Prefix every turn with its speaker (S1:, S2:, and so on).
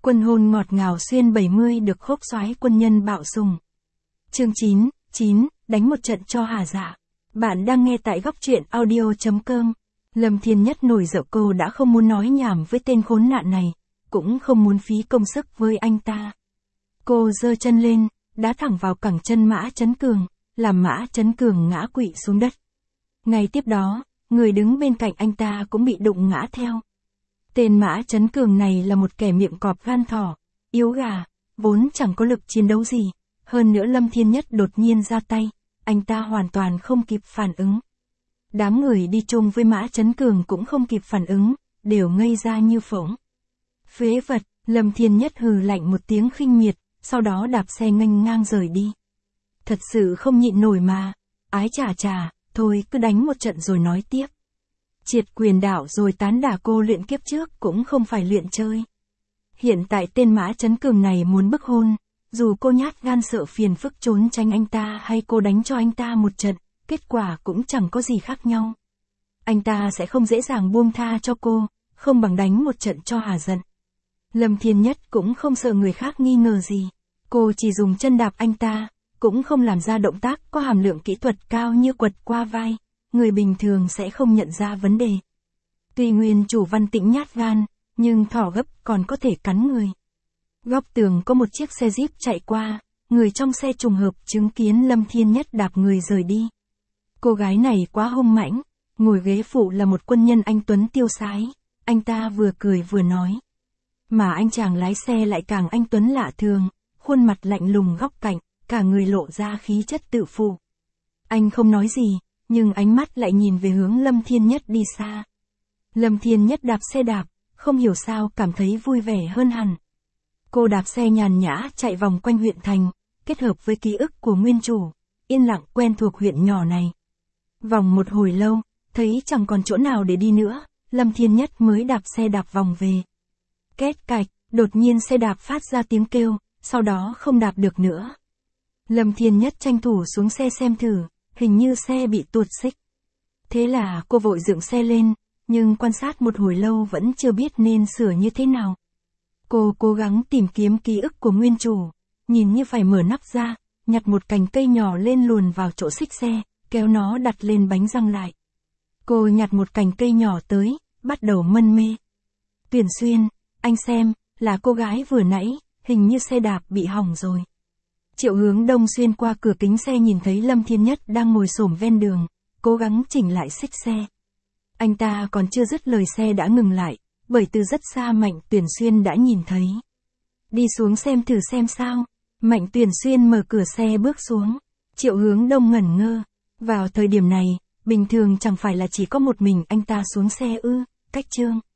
S1: Quân hôn ngọt ngào xuyên 70 được khốc soái quân nhân bạo sùng. Chương 9, đánh một trận cho hà dạ. Bạn đang nghe tại góc truyện audio.com. Lâm Thiên Nhất nổi giận cô đã không muốn nói nhảm với tên khốn nạn này, cũng không muốn phí công sức với anh ta. Cô giơ chân lên, đá thẳng vào cẳng chân Mã Chấn Cường, làm Mã Chấn Cường ngã quỵ xuống đất. Ngay tiếp đó, người đứng bên cạnh anh ta cũng bị đụng ngã theo. Tên Mã Chấn Cường này là một kẻ miệng cọp gan thỏ, yếu gà, vốn chẳng có lực chiến đấu gì. Hơn nữa Lâm Thiên Nhất đột nhiên ra tay, anh ta hoàn toàn không kịp phản ứng. Đám người đi chung với Mã Chấn Cường cũng không kịp phản ứng, đều ngây ra như phỗng. Phế vật, Lâm Thiên Nhất hừ lạnh một tiếng khinh miệt, sau đó đạp xe nghênh ngang rời đi. Thật sự không nhịn nổi mà, ái chà, thôi cứ đánh một trận rồi nói tiếp. Triệt quyền đạo rồi tán đả cô luyện kiếp trước cũng không phải luyện chơi. Hiện tại tên Mã Chấn Cường này muốn bức hôn, dù cô nhát gan sợ phiền phức trốn tránh anh ta hay cô đánh cho anh ta một trận, kết quả cũng chẳng có gì khác nhau. Anh ta sẽ không dễ dàng buông tha cho cô, không bằng đánh một trận cho hà giận. Lâm Thiên Nhất cũng không sợ người khác nghi ngờ gì. Cô chỉ dùng chân đạp anh ta, cũng không làm ra động tác có hàm lượng kỹ thuật cao như quật qua vai. Người bình thường sẽ không nhận ra vấn đề. Tuy nguyên chủ Văn Tĩnh nhát gan, nhưng thỏ gấp còn có thể cắn người. Góc tường có một chiếc xe Jeep chạy qua, người trong xe trùng hợp chứng kiến Lâm Thiên Nhất đạp người rời đi. Cô gái này quá hung mãnh, ngồi ghế phụ là một quân nhân anh tuấn tiêu sái, anh ta vừa cười vừa nói. Mà anh chàng lái xe lại càng anh tuấn lạ thường, khuôn mặt lạnh lùng góc cạnh, cả người lộ ra khí chất tự phụ. Anh không nói gì, nhưng ánh mắt lại nhìn về hướng Lâm Thiên Nhất đi xa. Lâm Thiên Nhất đạp xe đạp, không hiểu sao cảm thấy vui vẻ hơn hẳn. Cô đạp xe nhàn nhã chạy vòng quanh huyện thành, kết hợp với ký ức của nguyên chủ, yên lặng quen thuộc huyện nhỏ này. Vòng một hồi lâu, thấy chẳng còn chỗ nào để đi nữa, Lâm Thiên Nhất mới đạp xe đạp vòng về. Két cạch, đột nhiên xe đạp phát ra tiếng kêu, sau đó không đạp được nữa. Lâm Thiên Nhất tranh thủ xuống xe xem thử, hình như xe bị tuột xích. Thế là cô vội dựng xe lên, nhưng quan sát một hồi lâu vẫn chưa biết nên sửa như thế nào. Cô cố gắng tìm kiếm ký ức của nguyên chủ, nhìn như phải mở nắp ra, nhặt một cành cây nhỏ lên luồn vào chỗ xích xe, kéo nó đặt lên bánh răng lại. Cô nhặt một cành cây nhỏ tới, bắt đầu mân mê. Tuyển Xuyên, anh xem, là cô gái vừa nãy, hình như xe đạp bị hỏng rồi. Triệu Hướng Đông xuyên qua cửa kính xe nhìn thấy Lâm Thiên Nhất đang ngồi xổm ven đường, cố gắng chỉnh lại xích xe. Anh ta còn chưa dứt lời xe đã ngừng lại, bởi từ rất xa Mạnh Tuyển Xuyên đã nhìn thấy. Đi xuống xem thử xem sao. Mạnh Tuyển Xuyên mở cửa xe bước xuống. Triệu Hướng Đông ngẩn ngơ. Vào thời điểm này, bình thường chẳng phải là chỉ có một mình anh ta xuống xe ư, cách chương.